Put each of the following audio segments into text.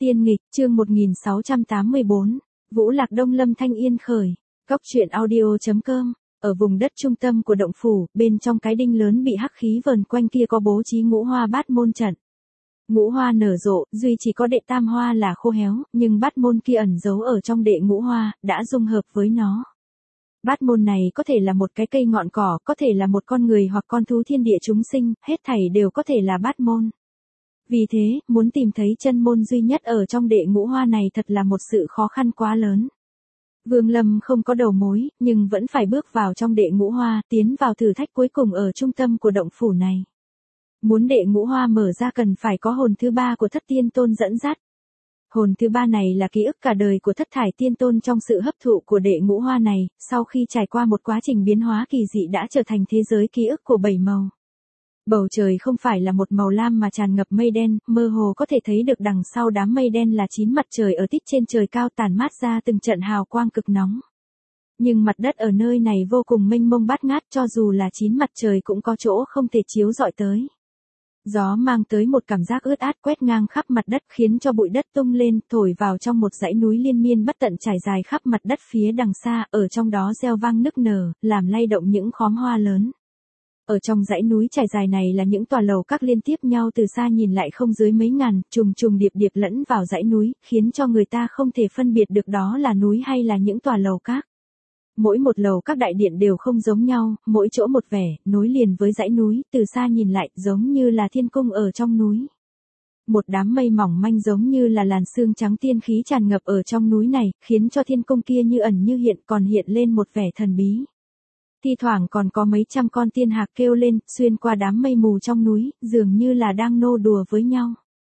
Tiên nghịch, chương 1684, Vũ Lạc Đông Lâm Thanh Yên khởi. Cóc truyện audio.com. Ở vùng đất trung tâm của động phủ, bên trong cái đinh lớn bị hắc khí vờn quanh kia có bố trí ngũ hoa bát môn trận. Ngũ hoa nở rộ, duy chỉ có đệ tam hoa là khô héo, nhưng bát môn kia ẩn giấu ở trong đệ ngũ hoa, đã dung hợp với nó. Bát môn này có thể là một cái cây ngọn cỏ, có thể là một con người hoặc con thú thiên địa chúng sinh, hết thảy đều có thể là bát môn. Vì thế, muốn tìm thấy chân môn duy nhất ở trong đệ ngũ hoa này thật là một sự khó khăn quá lớn. Vương Lâm không có đầu mối, nhưng vẫn phải bước vào trong đệ ngũ hoa, tiến vào thử thách cuối cùng ở trung tâm của động phủ này. Muốn đệ ngũ hoa mở ra cần phải có hồn thứ ba của Thất Tiên Tôn dẫn dắt. Hồn thứ ba này là ký ức cả đời của Thất Thải Tiên Tôn trong sự hấp thụ của đệ ngũ hoa này, sau khi trải qua một quá trình biến hóa kỳ dị đã trở thành thế giới ký ức của bảy màu. Bầu trời không phải là một màu lam mà tràn ngập mây đen, mơ hồ có thể thấy được đằng sau đám mây đen là 9 mặt trời ở tít trên trời cao tàn mát ra từng trận hào quang cực nóng. Nhưng mặt đất ở nơi này vô cùng mênh mông bát ngát, cho dù là 9 mặt trời cũng có chỗ không thể chiếu rọi tới. Gió mang tới một cảm giác ướt át quét ngang khắp mặt đất khiến cho bụi đất tung lên, thổi vào trong một dãy núi liên miên bất tận trải dài khắp mặt đất phía đằng xa, ở trong đó reo vang nức nở, làm lay động những khóm hoa lớn. Ở trong dãy núi trải dài này là những tòa lầu các liên tiếp nhau từ xa nhìn lại không dưới mấy ngàn, trùng trùng điệp điệp lẫn vào dãy núi, khiến cho người ta không thể phân biệt được đó là núi hay là những tòa lầu các. Mỗi một lầu các đại điện đều không giống nhau, mỗi chỗ một vẻ, nối liền với dãy núi, từ xa nhìn lại giống như là thiên cung ở trong núi. Một đám mây mỏng manh giống như là làn sương trắng tiên khí tràn ngập ở trong núi này, khiến cho thiên cung kia như ẩn như hiện còn hiện lên một vẻ thần bí. Thi thoảng còn có mấy trăm con tiên hạc kêu lên, xuyên qua đám mây mù trong núi, dường như là đang nô đùa với nhau.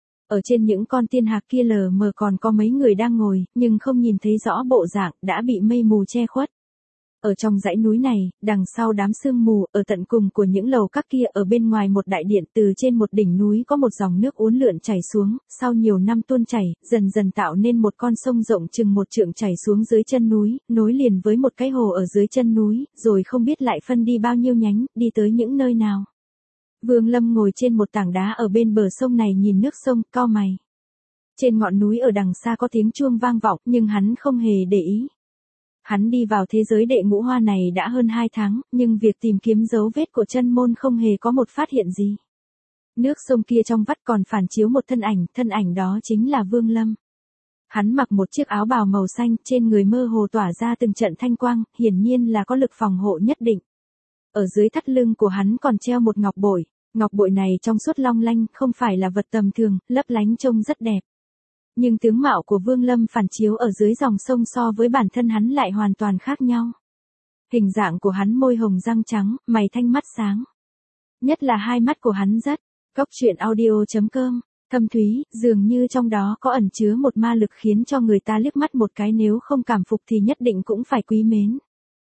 Ở trên những con tiên hạc kia lờ mờ còn có mấy người đang ngồi, nhưng không nhìn thấy rõ bộ dạng, đã bị mây mù che khuất. Ở trong dãy núi này, đằng sau đám sương mù, ở tận cùng của những lầu các kia ở bên ngoài một đại điện từ trên một đỉnh núi có một dòng nước uốn lượn chảy xuống, sau nhiều năm tuôn chảy, dần dần tạo nên một con sông rộng chừng một trượng chảy xuống dưới chân núi, nối liền với một cái hồ ở dưới chân núi, rồi không biết lại phân đi bao nhiêu nhánh, đi tới những nơi nào. Vương Lâm ngồi trên một tảng đá ở bên bờ sông này nhìn nước sông, cau mày. Trên ngọn núi ở đằng xa có tiếng chuông vang vọng, nhưng hắn không hề để ý. Hắn đi vào thế giới đệ ngũ hoa này đã hơn 2 tháng, nhưng việc tìm kiếm dấu vết của chân môn không hề có một phát hiện gì. Nước sông kia trong vắt còn phản chiếu một thân ảnh đó chính là Vương Lâm. Hắn mặc một chiếc áo bào màu xanh, trên người mơ hồ tỏa ra từng trận thanh quang, hiển nhiên là có lực phòng hộ nhất định. Ở dưới thắt lưng của hắn còn treo một ngọc bội này trong suốt long lanh, không phải là vật tầm thường, lấp lánh trông rất đẹp. Nhưng tướng mạo của Vương Lâm phản chiếu ở dưới dòng sông so với bản thân hắn lại hoàn toàn khác nhau. Hình dạng của hắn môi hồng răng trắng, mày thanh mắt sáng. Nhất là hai mắt của hắn rất, cóc truyện audio.com, thâm thúy, dường như trong đó có ẩn chứa một ma lực khiến cho người ta liếc mắt một cái nếu không cảm phục thì nhất định cũng phải quý mến.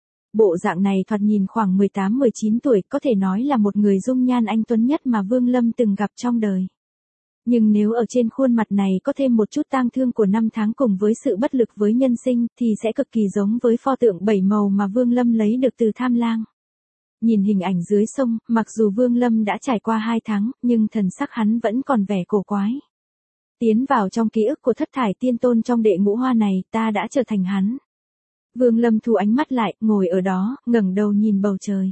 Bộ dạng này thoạt nhìn khoảng 18-19 tuổi, có thể nói là một người dung nhan anh tuấn nhất mà Vương Lâm từng gặp trong đời. Nhưng nếu ở trên khuôn mặt này có thêm một chút tang thương của năm tháng cùng với sự bất lực với nhân sinh, thì sẽ cực kỳ giống với pho tượng bảy màu mà Vương Lâm lấy được từ Tham Lang. Nhìn hình ảnh dưới sông, mặc dù Vương Lâm đã trải qua 2 tháng, nhưng thần sắc hắn vẫn còn vẻ cổ quái. Tiến vào trong ký ức của Thất Thải Tiên Tôn trong đệ ngũ hoa này, ta đã trở thành hắn. Vương Lâm thu ánh mắt lại, ngồi ở đó, ngẩng đầu nhìn bầu trời.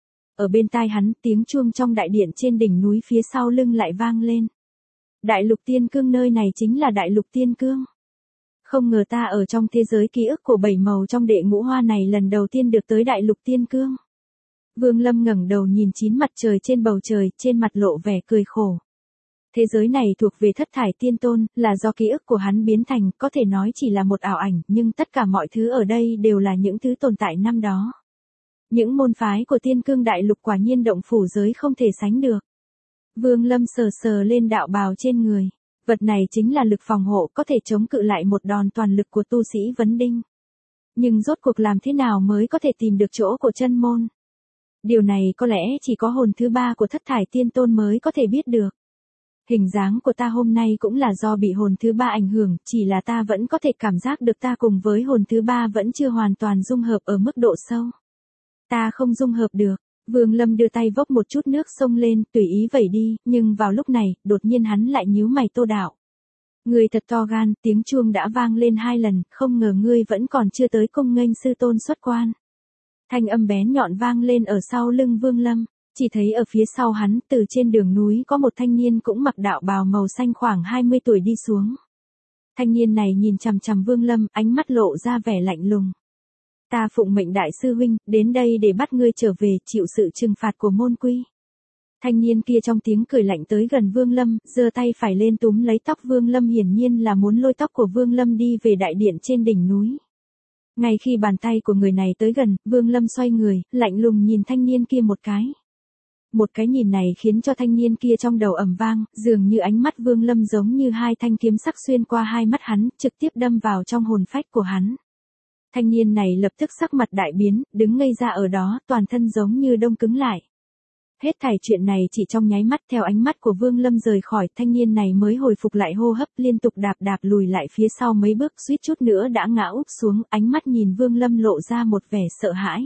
Ở bên tai hắn, tiếng chuông trong đại điện trên đỉnh núi phía sau lưng lại vang lên. Đại lục tiên cương, nơi này chính là đại lục tiên cương. Không ngờ ta ở trong thế giới ký ức của bảy màu trong đệ ngũ hoa này lần đầu tiên được tới đại lục tiên cương. Vương Lâm ngẩng đầu nhìn 9 mặt trời trên bầu trời, trên mặt lộ vẻ cười khổ. Thế giới này thuộc về Thất Thải Tiên Tôn, là do ký ức của hắn biến thành, có thể nói chỉ là một ảo ảnh, nhưng tất cả mọi thứ ở đây đều là những thứ tồn tại năm đó. Những môn phái của tiên cương đại lục quả nhiên động phủ giới không thể sánh được. Vương Lâm sờ sờ lên đạo bào trên người. Vật này chính là lực phòng hộ, có thể chống cự lại một đòn toàn lực của tu sĩ vấn đinh. Nhưng rốt cuộc làm thế nào mới có thể tìm được chỗ của chân môn? Điều này có lẽ chỉ có hồn thứ ba của Thất Thải Tiên Tôn mới có thể biết được. Hình dáng của ta hôm nay cũng là do bị hồn thứ ba ảnh hưởng, chỉ là ta vẫn có thể cảm giác được ta cùng với hồn thứ ba vẫn chưa hoàn toàn dung hợp ở mức độ sâu. Ta không dung hợp được. Vương Lâm đưa tay vốc một chút nước sông lên, tùy ý vẩy đi, nhưng vào lúc này, đột nhiên hắn lại nhíu mày Tô đạo. Ngươi thật to gan, tiếng chuông đã vang lên 2 lần, không ngờ ngươi vẫn còn chưa tới cung nghênh sư tôn xuất quan. Thanh âm bén nhọn vang lên ở sau lưng Vương Lâm, chỉ thấy ở phía sau hắn, từ trên đường núi có một thanh niên cũng mặc đạo bào màu xanh khoảng 20 tuổi đi xuống. Thanh niên này nhìn chằm chằm Vương Lâm, ánh mắt lộ ra vẻ lạnh lùng. Ta phụng mệnh đại sư huynh, đến đây để bắt ngươi trở về, chịu sự trừng phạt của môn quy. Thanh niên kia trong tiếng cười lạnh tới gần Vương Lâm, giơ tay phải lên túm lấy tóc Vương Lâm, hiển nhiên là muốn lôi tóc của Vương Lâm đi về đại điện trên đỉnh núi. Ngay khi bàn tay của người này tới gần, Vương Lâm xoay người, lạnh lùng nhìn thanh niên kia một cái. Một cái nhìn này khiến cho thanh niên kia trong đầu ầm vang, dường như ánh mắt Vương Lâm giống như 2 thanh kiếm sắc xuyên qua 2 mắt hắn, trực tiếp đâm vào trong hồn phách của hắn. Thanh niên này lập tức sắc mặt đại biến, đứng ngây ra ở đó, toàn thân giống như đông cứng lại. Hết thảy chuyện này chỉ trong nháy mắt, theo ánh mắt của Vương Lâm rời khỏi, thanh niên này mới hồi phục lại hô hấp, liên tục đạp lùi lại phía sau mấy bước, suýt chút nữa đã ngã úp xuống, ánh mắt nhìn Vương Lâm lộ ra một vẻ sợ hãi.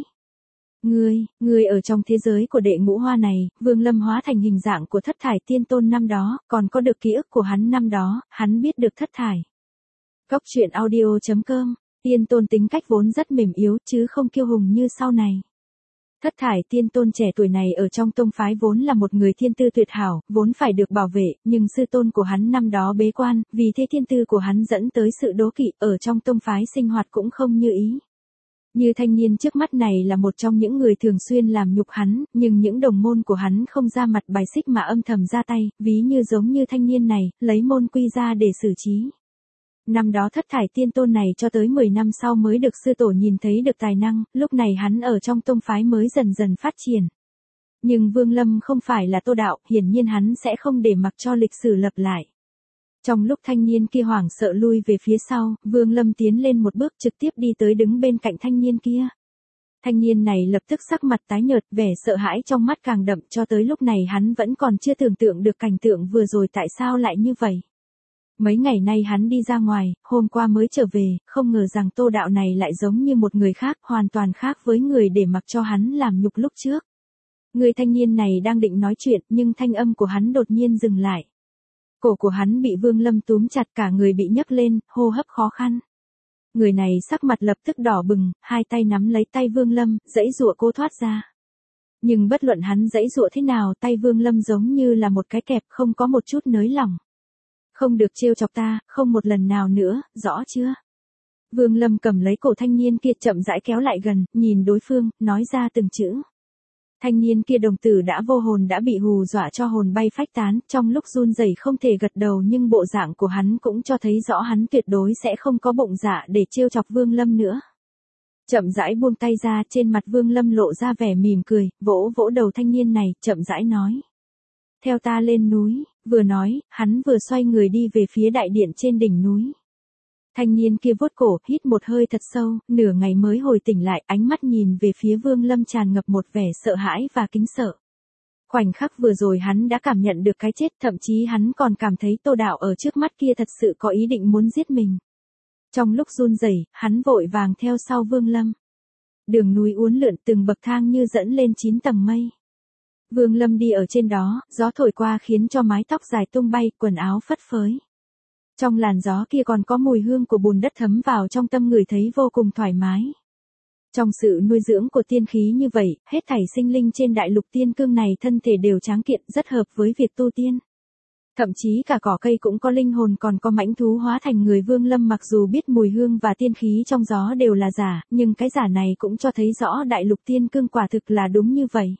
Ngươi ở trong thế giới của đệ ngũ hoa này, Vương Lâm hóa thành hình dạng của Thất Thải Tiên Tôn năm đó, còn có được ký ức của hắn năm đó, hắn biết được Thất Thải. Góc truyện audio.com, Tiên Tôn tính cách vốn rất mềm yếu chứ không kiêu hùng như sau này. Thất Thải Tiên Tôn trẻ tuổi này ở trong tông phái vốn là một người thiên tư tuyệt hảo, vốn phải được bảo vệ, nhưng sư tôn của hắn năm đó bế quan, vì thế thiên tư của hắn dẫn tới sự đố kỵ, ở trong tông phái sinh hoạt cũng không như ý. Như thanh niên trước mắt này là một trong những người thường xuyên làm nhục hắn, nhưng những đồng môn của hắn không ra mặt bài xích mà âm thầm ra tay, ví như giống như thanh niên này, lấy môn quy ra để xử trí. Năm đó Thất Thải Tiên Tôn này cho tới 10 năm sau mới được sư tổ nhìn thấy được tài năng, lúc này hắn ở trong tông phái mới dần dần phát triển. Nhưng Vương Lâm không phải là Tô Đạo, hiển nhiên hắn sẽ không để mặc cho lịch sử lặp lại. Trong lúc thanh niên kia hoảng sợ lui về phía sau, Vương Lâm tiến lên một bước trực tiếp đi tới đứng bên cạnh thanh niên kia. Thanh niên này lập tức sắc mặt tái nhợt, vẻ sợ hãi trong mắt càng đậm, cho tới lúc này hắn vẫn còn chưa tưởng tượng được cảnh tượng vừa rồi tại sao lại như vậy. Mấy ngày nay hắn đi ra ngoài, hôm qua mới trở về, không ngờ rằng Tô Đạo này lại giống như một người khác, hoàn toàn khác với người để mặc cho hắn làm nhục lúc trước. Người thanh niên này đang định nói chuyện, nhưng thanh âm của hắn đột nhiên dừng lại. Cổ của hắn bị Vương Lâm túm chặt, cả người bị nhấc lên, hô hấp khó khăn. Người này sắc mặt lập tức đỏ bừng, 2 tay nắm lấy tay Vương Lâm, giãy giụa cố thoát ra. Nhưng bất luận hắn giãy giụa thế nào, tay Vương Lâm giống như là một cái kẹp, không có một chút nới lỏng. Không được trêu chọc ta, không một lần nào nữa, rõ chưa? Vương Lâm cầm lấy cổ thanh niên kia chậm rãi kéo lại gần, nhìn đối phương, nói ra từng chữ. Thanh niên kia đồng tử đã vô hồn đã bị hù dọa cho hồn bay phách tán, trong lúc run rẩy không thể gật đầu, nhưng bộ dạng của hắn cũng cho thấy rõ hắn tuyệt đối sẽ không có bụng dạ để trêu chọc Vương Lâm nữa. Chậm rãi buông tay ra, trên mặt Vương Lâm lộ ra vẻ mỉm cười, vỗ vỗ đầu thanh niên này, chậm rãi nói. Theo ta lên núi, vừa nói, hắn vừa xoay người đi về phía đại điện trên đỉnh núi. Thanh niên kia vuốt cổ, hít một hơi thật sâu, nửa ngày mới hồi tỉnh lại, ánh mắt nhìn về phía Vương Lâm tràn ngập một vẻ sợ hãi và kính sợ. Khoảnh khắc vừa rồi hắn đã cảm nhận được cái chết, thậm chí hắn còn cảm thấy Tô Đạo ở trước mắt kia thật sự có ý định muốn giết mình. Trong lúc run rẩy, hắn vội vàng theo sau Vương Lâm. Đường núi uốn lượn, từng bậc thang như dẫn lên 9 tầng mây. Vương Lâm đi ở trên đó, gió thổi qua khiến cho mái tóc dài tung bay, quần áo phất phới. Trong làn gió kia còn có mùi hương của bùn đất thấm vào trong tâm người thấy vô cùng thoải mái. Trong sự nuôi dưỡng của tiên khí như vậy, hết thảy sinh linh trên đại lục tiên cương này thân thể đều tráng kiện, rất hợp với việc tu tiên. Thậm chí cả cỏ cây cũng có linh hồn, còn có mãnh thú hóa thành người. Vương Lâm mặc dù biết mùi hương và tiên khí trong gió đều là giả, nhưng cái giả này cũng cho thấy rõ đại lục tiên cương quả thực là đúng như vậy.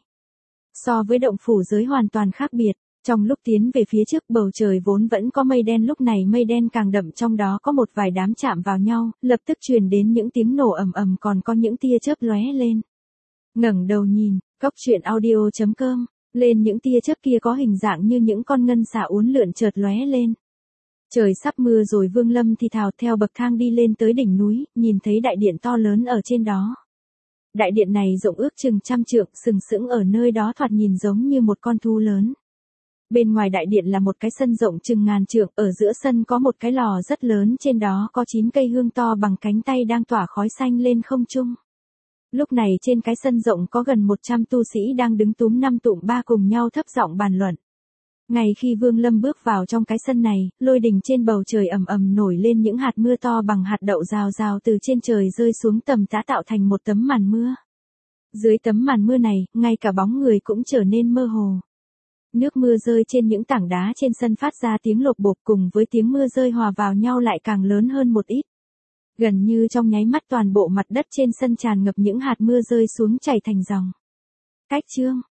So với động phủ giới hoàn toàn khác biệt. Trong lúc tiến về phía trước, bầu trời vốn vẫn có mây đen, lúc này mây đen càng đậm, trong đó có một vài đám chạm vào nhau, lập tức truyền đến những tiếng nổ ầm ầm, còn có những tia chớp lóe lên. Ngẩng đầu nhìn, góc truyện audio.com, lên những tia chớp kia có hình dạng như những con ngân xà uốn lượn chợt lóe lên. Trời sắp mưa rồi, Vương Lâm thì thào theo bậc thang đi lên tới đỉnh núi, nhìn thấy đại điện to lớn ở trên đó. Đại điện này rộng ước chừng 100 trượng, sừng sững ở nơi đó thoạt nhìn giống như một con thú lớn. Bên ngoài đại điện là một cái sân rộng chừng ngàn trượng, ở giữa sân có một cái lò rất lớn, trên đó có 9 cây hương to bằng cánh tay đang tỏa khói xanh lên không trung. Lúc này trên cái sân rộng có gần 100 tu sĩ đang đứng túm năm tụm ba cùng nhau thấp giọng bàn luận. Ngay khi Vương Lâm bước vào trong cái sân này, lôi đình trên bầu trời ầm ầm nổi lên, những hạt mưa to bằng hạt đậu rào rào từ trên trời rơi xuống tầm tã tạo thành một tấm màn mưa. Dưới tấm màn mưa này, ngay cả bóng người cũng trở nên mơ hồ. Nước mưa rơi trên những tảng đá trên sân phát ra tiếng lộp bộp, cùng với tiếng mưa rơi hòa vào nhau lại càng lớn hơn một ít. Gần như trong nháy mắt toàn bộ mặt đất trên sân tràn ngập những hạt mưa rơi xuống chảy thành dòng. Cách chương